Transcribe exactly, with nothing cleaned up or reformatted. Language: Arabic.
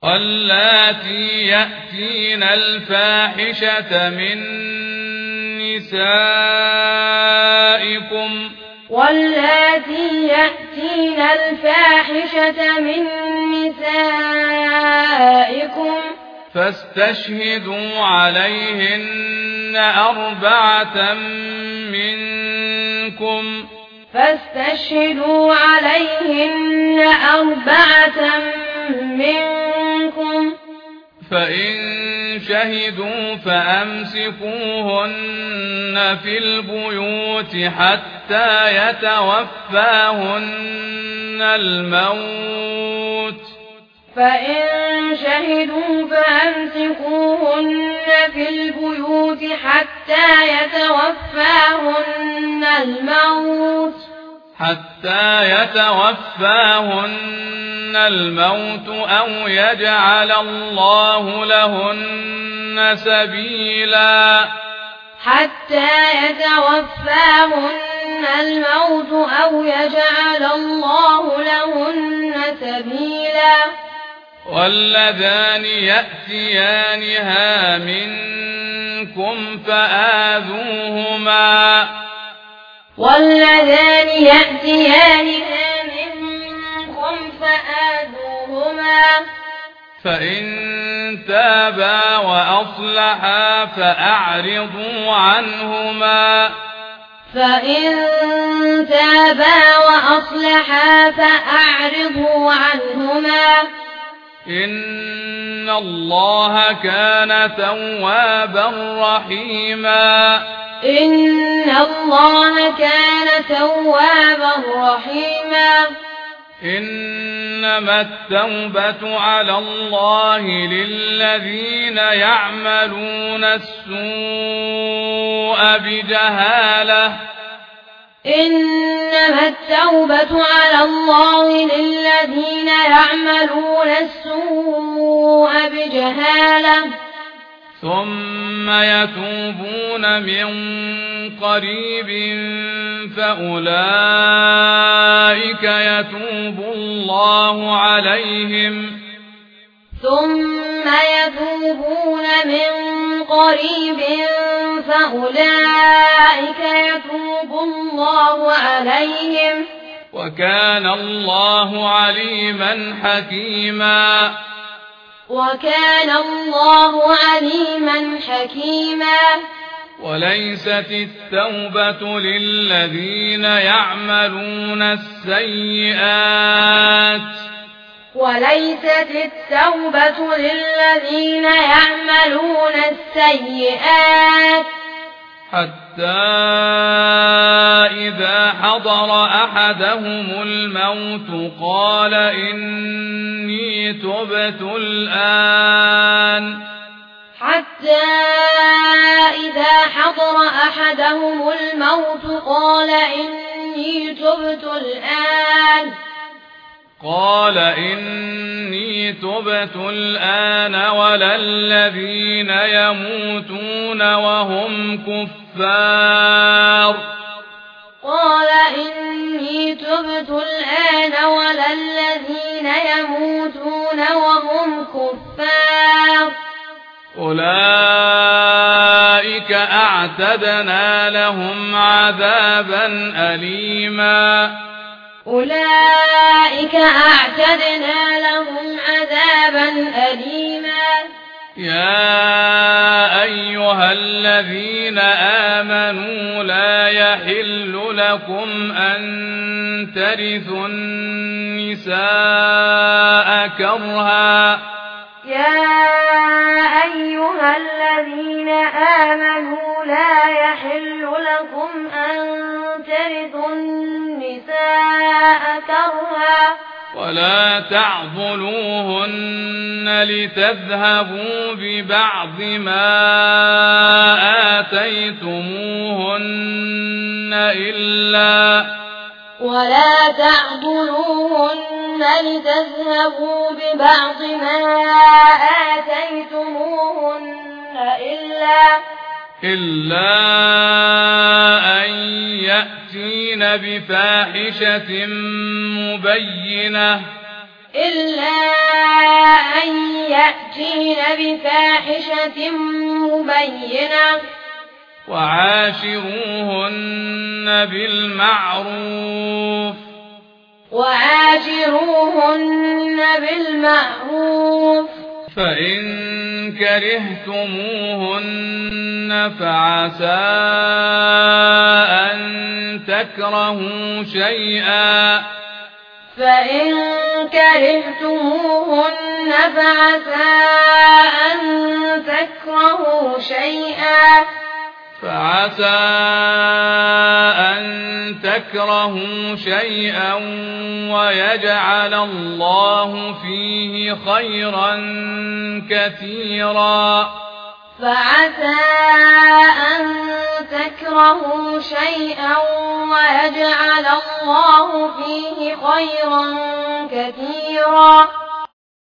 واللاتي يأتين الفاحشة من نسائكم واللاتي يأتين الفاحشة من نسائكم فاستشهدوا عليهن أربعة منكم فاستشهدوا عليهن أربعة منكم فإن شهدوا فأمسكوهن في البيوت حتى يتوفاهن الموت فإن شهدوا فأمسكوهن في البيوت حتى يتوفاهن الموت حتى يتوفاهن الموت أو يجعل الله لهن سبيلا حتى يتوفاهن الموت أو يجعل الله لهن سبيلا واللذان يأتيانها منكم فآذوهما واللذان يأتيانها منكم فآذوهما فإن تابا وأصلحا فأعرضوا عنهما فإن تابا وأصلحا فأعرضوا عنهما إن الله كان توابا رحيما إن الله كان توابا رحيما إنما التوبة على الله للذين يعملون السوء بجهالة إنما التوبة على الله للذين يعملون السوء بجهالة ثم يتوبون من قريب فأولئك يتوب الله عليهم ثم يتوبون من قريب فأولئك يتوب الله عليهم وكان الله عليما حكيما وكان الله عليما حكيما وليست التوبة للذين يعملون السيئات وليست التوبة للذين يعملون السيئات حتى إذا حضر أحدهم الموت قال إني تبت الآن حتى إذا حضر أحدهم الموت قال إني تبت الآن قال إني تبت الآن ولا الذين يموتون وهم كفار قال إني تبت الآن ولا الذين يموتون وهم كفار أولئك أعتدنا لهم عذابا أليما أولئك أعتدنا لهم عذابا أليما يا أيها الذين آمنوا لا يحل لكم أن ترثوا النساء كرها يا أيها الذين آمنوا لا يحل لكم أن ترثوا النساء كرها ولا تعضلوهن لتذهبوا ببعض ما آتيتموهن إلا ولا تعضلوهن لتذهبوا ببعض ما آتيتموهن إلا إلا أن يأتين بفاحشة مبينة إلا أن يأتين بفاحشة مبينة وعاشروهن بالمعروف وعاشروهن بالمعروف فإن كرهتموهن فعسى أن تكرهوا شيئا فإن كرهتموهن فعسى أن تكرهوا شيئا فعسى أن تكرهوا شيئا ويجعل الله فيه خيرا كثيرا فعسى أن تكرهوا شيئا ويجعل الله فيه خيرا كثيرا